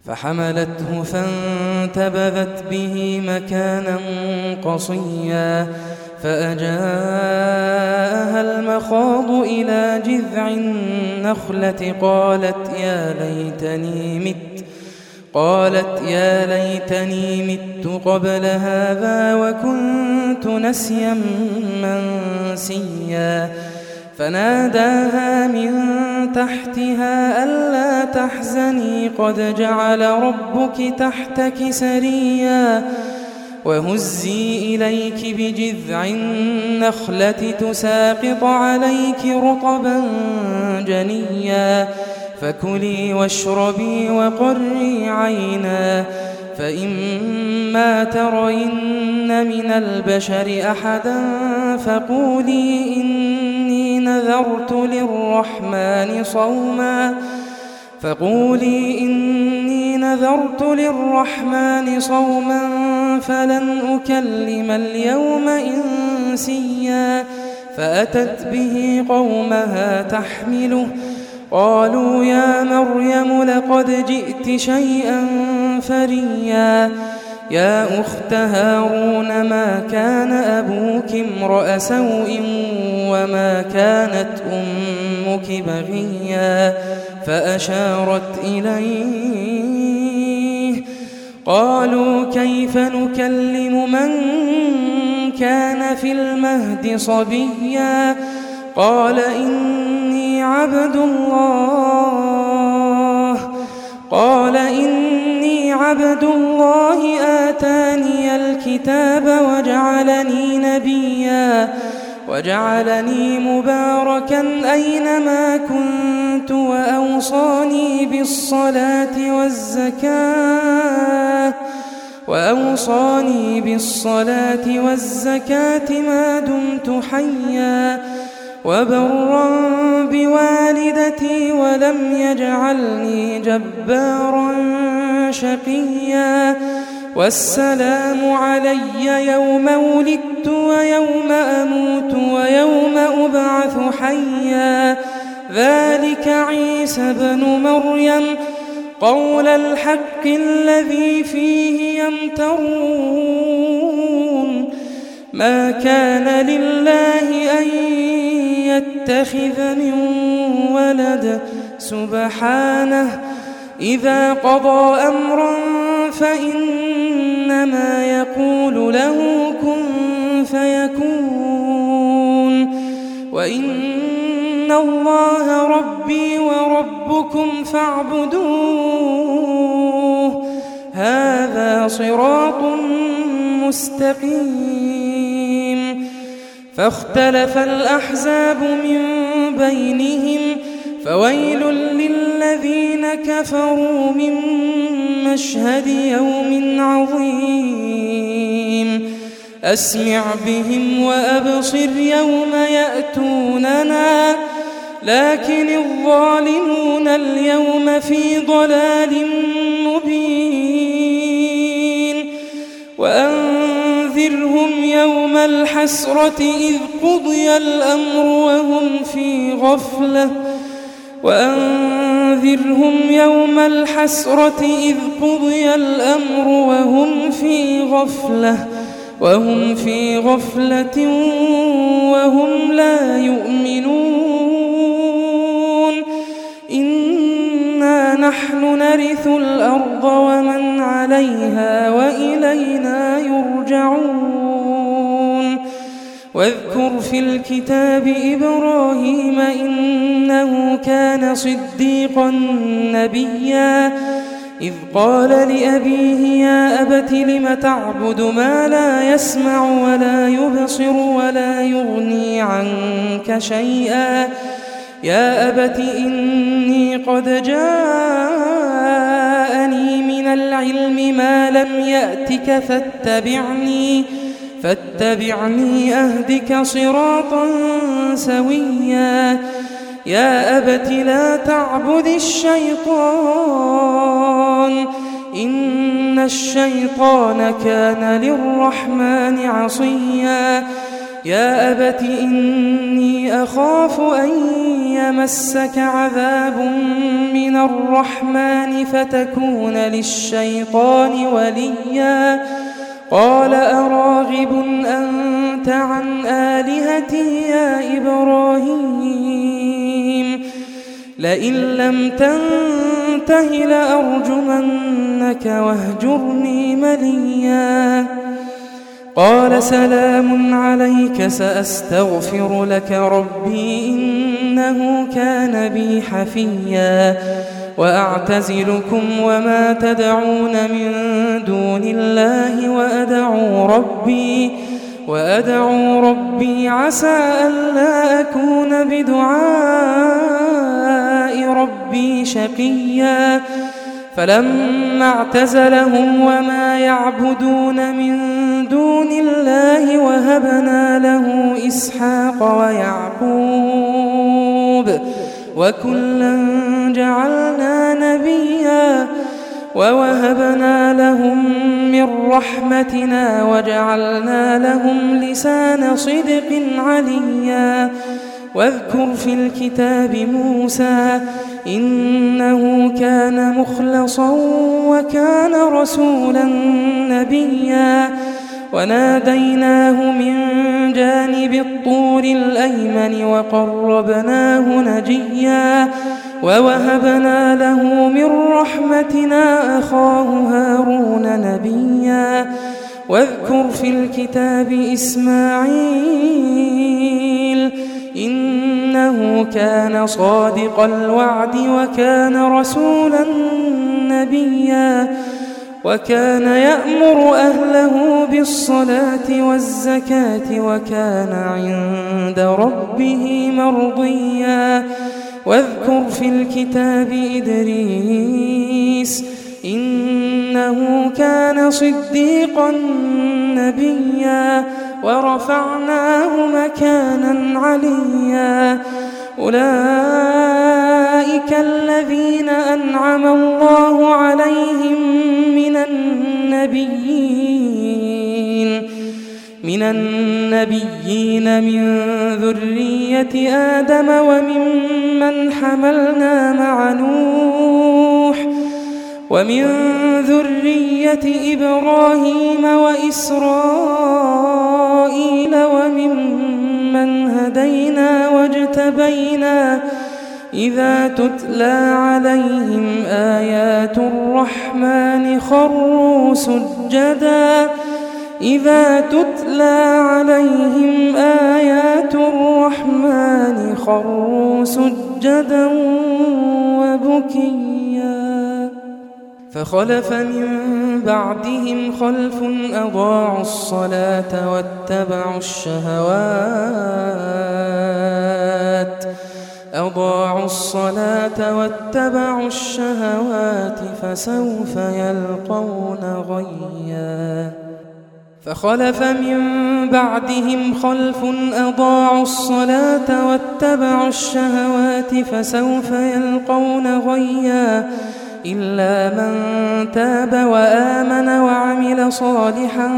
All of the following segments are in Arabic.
فحملته فانتبذت به مكانا قصيا فأجاءها المخاض إلى جذع النخلة قالت يا ليتني مت قبل هذا وكنت نسيا منسيا فناداها من تحتها ألا تحزني قد جعل ربك تحتك سريا وهزي إليك بجذع النخلة تساقط عليك رطبا جنيا فكلي واشربي وقري عينا فإما ترين من البشر أحدا فقولي إني نذرت للرحمن صوما فلن أكلم اليوم إنسيا فأتت به قومها تحمله قالوا يا مريم لقد جئت شيئا فريا يا أخت هارون ما كان أبوك امرأ سوء وما كانت أمك بغيا فأشارت إليه قالوا كيف نكلم من كان في المهد صبيا قال إني عبد الله آتاني الكتاب وجعلني نبيا وجعلني مباركا أينما كنت وأوصاني بالصلاة والزكاة ما دمت حيا وبرا بوالدتي ولم يجعلني جبارا شقيا والسلام علي يوم ولدت ويوم أموت ويوم أبعث حيا ذلك عيسى بن مريم قول الحق الذي فيه يمترون ما كان لله أن يتخذ من ولد سبحانه إذا قضى أمرا فإنما يقول له كن فيكون وإن الله ربي وربكم فاعبدوه هذا صراط مستقيم فاختلف الأحزاب من بينهم فويل للذين كفروا من مشهد يوم عظيم أسمع بهم وأبصر يوم يأتوننا لكن الظالمون اليوم في ضلال مبين وأنذرهم يوم الحسرة إذ قضي الأمر وهم في غفلة وهم لا يؤمنون إنا نحن نرث الأرض ومن عليها وإلينا يرجعون واذكر في الكتاب إبراهيم إنه كان صديقا نبيا إذ قال لأبيه يا أبت لم تعبد ما لا يسمع ولا يبصر ولا يغني عنك شيئا يا أبت إني قد جاءني من العلم ما لم يأتك فاتبعني أهدك صراطا سويا يا أبت لا تعبد الشيطان إن الشيطان كان للرحمن عصيا يا أبت إني أخاف أن يمسك عذاب من الرحمن فتكون للشيطان وليا قال أراغب أنت عن آلهتي يا إبراهيم لئن لم تنته لأرجمنك واهجرني مليا قال سلام عليك سأستغفر لك ربي إنه كان بي حفيا وأعتزلكم وما تدعون من دون الله وأدعو ربي عسى ألا أكون بدعاء ربي شقيا فلما اعتزلهم وما يعبدون من دون الله وهبنا له إسحاق ويعقوب وكلا جعلنا نبيا ووهبنا لهم من رحمتنا وجعلنا لهم لسان صدق عليا واذكر في الكتاب موسى إنه كان مخلصا وكان رسولا نبيا وناديناه من جانب الطور الأيمن وقربناه نجيا ووهبنا له من رحمتنا أخاه هارون نبيا واذكر في الكتاب إسماعيل إنه كان صادق الوعد وكان رسولا نبيا وكان يأمر أهله بالصلاة والزكاة وكان عند ربه مرضيا واذكر في الكتاب إدريس إنه كان صديقا نبيا ورفعناه مكانا عليا أولئك الذين أنعم الله عليهم من النبيين من ذرية آدم وممن حملنا مع نوح ومن ذرية إبراهيم وإسرائيل وممن هدينا واجتبينا إذا تتلى عليهم آيات الرحمن خروا سجدا إذا تتلى عليهم آيات الرحمن خروا سجدا وبكيا فخلف من بعدهم خلف أضاعوا الصلاة واتبعوا الشهوات فسوف يلقون غيا فخلف من بعدهم خلف أضاعوا الصلاة واتبعوا الشهوات فسوف يلقون غيا إلا من تاب وآمن وعمل صالحا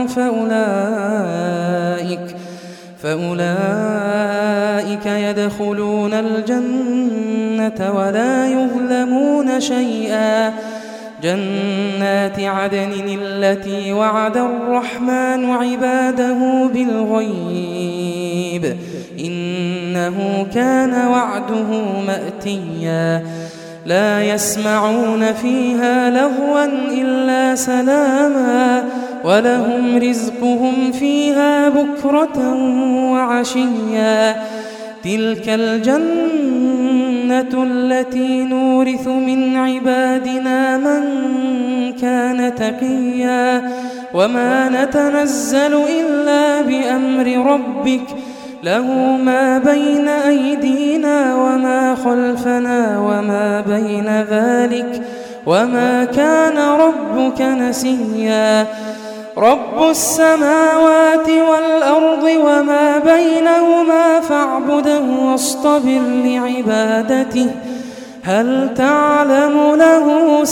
فأولئك يدخلون الجنة ولا يظلمون شيئا جنات عدن التي وعد الرحمن عباده بالغيب إنه كان وعده مأتيا لا يسمعون فيها لغوا إلا سلاما ولهم رزقهم فيها بكرة وعشيا تلك الجنة التي نورث من عبادنا من كان تقيا وما نتنزل إلا بأمر ربك له ما بين أيدينا وما خلفنا وما بين ذلك وما كان ربك نسيا رب السماوات والأرض وما بينهما فاعبده واصطبر لعبادته هل تعلم له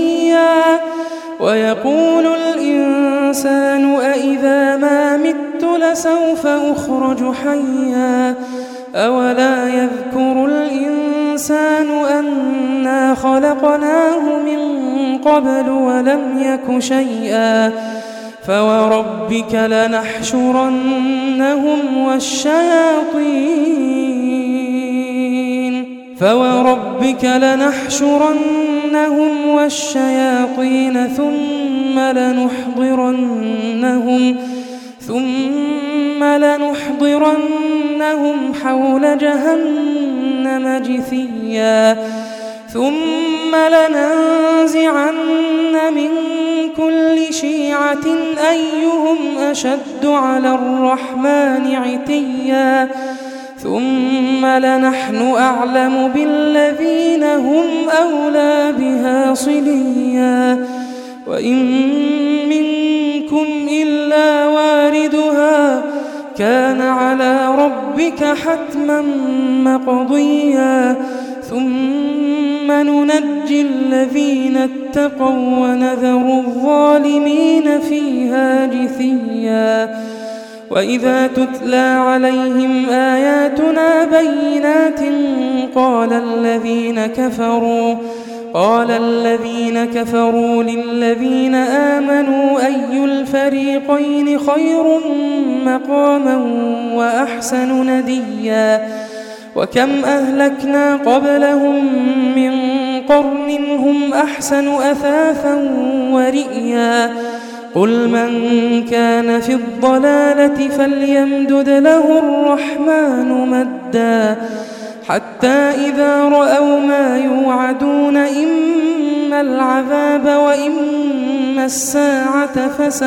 سميا ويقول الإنسان أإذا ما مت لسوف أخرج حيا أولا يذكر الإنسان أنا خلقناه من قبل ولم يك شيئا فوربك لنحشرنهم والشياطين ثم لنحضرنهم حول جهنم جثيا ثم لننزعن من كل شيعة أيهم أشد على الرحمن عتيا ثم لنحن أعلم بالذين هم أولى بها صليا وإن منكم إلا واردها كان على ربك حتما مقضيا ثم ننجي الذين اتقوا ونذر الظالمين فيها جثيا وإذا تتلى عليهم آياتنا بينات قال الذين كفروا للذين آمنوا أي الفريقين خير مقاما وأحسن نديا وكم أهلكنا قبلهم من قرن هم أحسن أثاثا ورئيا قل من كان في الضلالة فليمدد له الرحمن مدا حتى إذا رأوا ما يوعدون إما العذاب وإما الساعة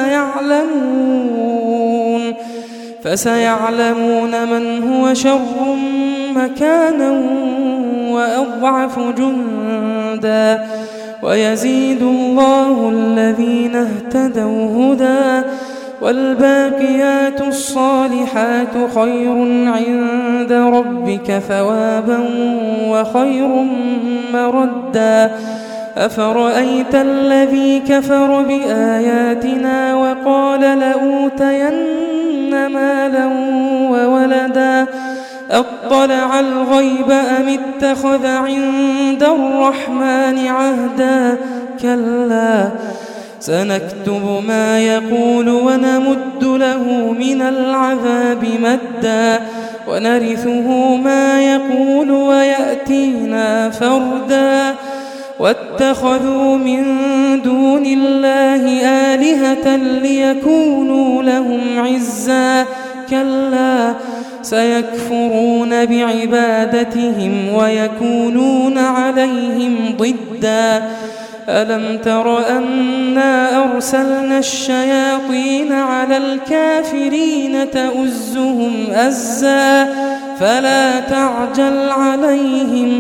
فسيعلمون من هو شر مكانا وأضعف جندا ويزيد الله الذين اهتدوا هدى والباقيات الصالحات خير عند ربك ثوابا وخير مردا أفرأيت الذي كفر بآياتنا وقال لأوتين مالا وولدا أطلع الغيب أم اتخذ عند الرحمن عهدا كلا سنكتب ما يقول ونمد له من العذاب مدا ونرثه ما يقول ويأتينا فردا واتخذوا من دون الله آلهة ليكونوا لهم عزا كلا سيكفرون بعبادتهم ويكونون عليهم ضدا ألم تر أنا أرسلنا الشياطين على الكافرين تؤزهم أزا فلا تعجل عليهم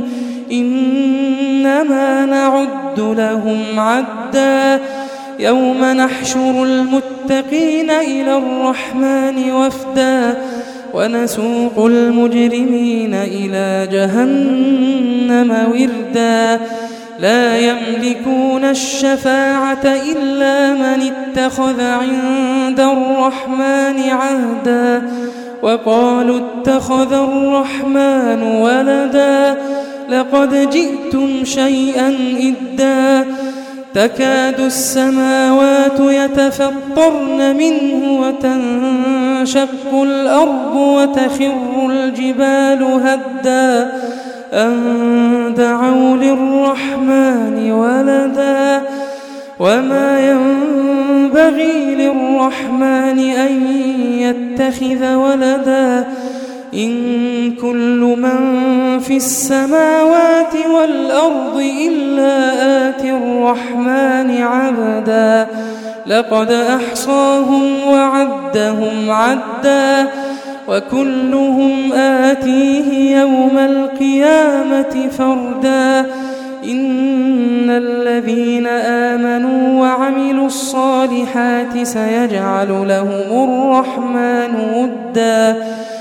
إنما نعد لهم عدا يوم نحشر المتقين إلى الرحمن وفدا ونسوق المجرمين إلى جهنم وردا لا يملكون الشفاعة إلا من اتخذ عند الرحمن عهدا وقالوا اتخذ الرحمن ولدا لقد جئتم شيئا إدا تكاد السماوات يتفطرن منه وتنشق الأرض وتخر الجبال هدا أن دعوا للرحمن ولدا وما ينبغي للرحمن أن يتخذ ولدا إن كل من في السماوات والأرض إلا آتي الرحمن عبدا لقد أحصاهم وعدهم عدا وكلهم آتيه يوم القيامة فردا إن الذين آمنوا وعملوا الصالحات سيجعل لهم الرحمن ودا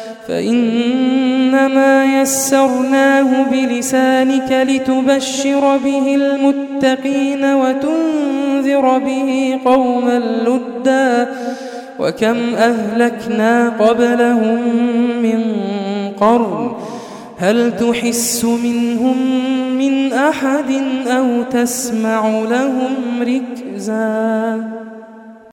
فإنما يسرناه بلسانك لتبشر به المتقين وتنذر به قوما لدا وكم أهلكنا قبلهم من قرن هل تحس منهم من أحد أو تسمع لهم ركزا